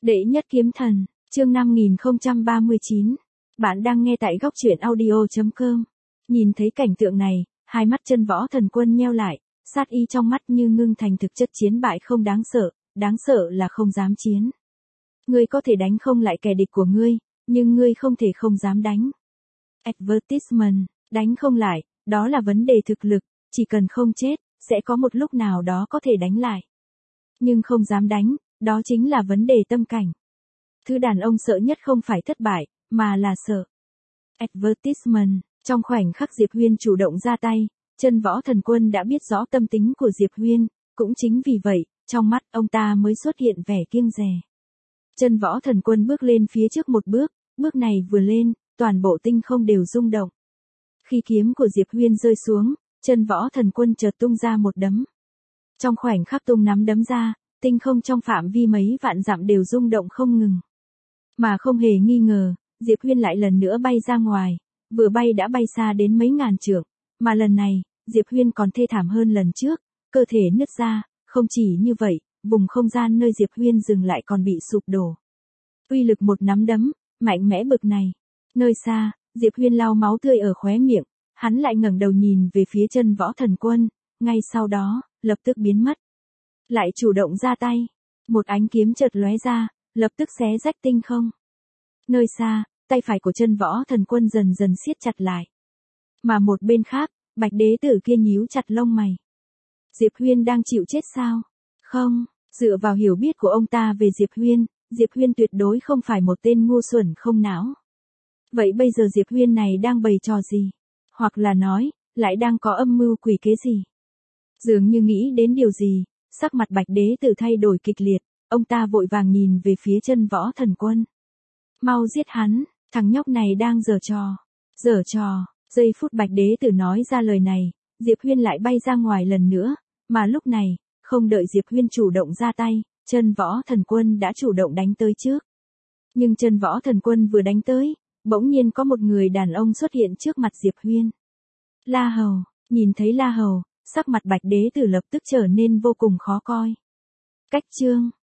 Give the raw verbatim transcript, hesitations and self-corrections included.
Đệ nhất kiếm thần, chương năm nghìn không trăm ba mươi chín. Bạn đang nghe tại góc truyện audio chấm com. Nhìn thấy cảnh tượng này, hai mắt Chân Võ Thần Quân nheo lại, sát ý trong mắt như ngưng thành thực chất. Chiến bại không đáng sợ, đáng sợ là không dám chiến. Ngươi có thể đánh không lại kẻ địch của ngươi, nhưng ngươi không thể không dám đánh. Advertisement, đánh không lại, đó là vấn đề thực lực, chỉ cần không chết, sẽ có một lúc nào đó có thể đánh lại. Nhưng không dám đánh, đó chính là vấn đề tâm cảnh. Thứ đàn ông sợ nhất không phải thất bại, mà là sợ. Advertisement, trong khoảnh khắc Diệp Huyên chủ động ra tay, Chân Võ Thần Quân đã biết rõ tâm tính của Diệp Huyên, cũng chính vì vậy, trong mắt ông ta mới xuất hiện vẻ kiêng dè. Chân Võ Thần Quân bước lên phía trước một bước, bước này vừa lên, toàn bộ tinh không đều rung động. Khi kiếm của Diệp Huyên rơi xuống, Chân Võ Thần Quân chợt tung ra một đấm. Trong khoảnh khắc tung nắm đấm ra, tinh không trong phạm vi mấy vạn dặm đều rung động không ngừng. Mà không hề nghi ngờ, Diệp Huyên lại lần nữa bay ra ngoài, vừa bay đã bay xa đến mấy ngàn trượng, mà lần này, Diệp Huyên còn thê thảm hơn lần trước, cơ thể nứt ra, không chỉ như vậy, vùng không gian nơi Diệp Huyên dừng lại còn bị sụp đổ. Uy lực một nắm đấm, mạnh mẽ bực này. Nơi xa, Diệp Huyên lau máu tươi ở khóe miệng, hắn lại ngẩng đầu nhìn về phía Chân Võ Thần Quân, ngay sau đó, lập tức biến mất. Lại chủ động ra tay, một ánh kiếm chợt lóe ra, lập tức xé rách tinh không. Nơi xa, tay phải của Chân Võ Thần Quân dần dần siết chặt lại. Mà một bên khác, Bạch Đế Tử kia nhíu chặt lông mày. Diệp Huyên đang chịu chết sao? Không, dựa vào hiểu biết của ông ta về Diệp Huyên, Diệp Huyên tuyệt đối không phải một tên ngu xuẩn không não. Vậy bây giờ Diệp Huyên này đang bày trò gì? Hoặc là nói, lại đang có âm mưu quỷ kế gì? Dường như nghĩ đến điều gì, sắc mặt Bạch Đế Tử thay đổi kịch liệt, ông ta vội vàng nhìn về phía Chân Võ Thần Quân. Mau giết hắn, thằng nhóc này đang giở trò. Giở trò, giây phút Bạch Đế Tử nói ra lời này, Diệp Huyên lại bay ra ngoài lần nữa, mà lúc này, không đợi Diệp Huyên chủ động ra tay, Chân Võ Thần Quân đã chủ động đánh tới trước. Nhưng Chân Võ Thần Quân vừa đánh tới, bỗng nhiên có một người đàn ông xuất hiện trước mặt Diệp Huyên. La Hầu, nhìn thấy La Hầu, sắc mặt Bạch Đế Tử lập tức trở nên vô cùng khó coi. Cách chương,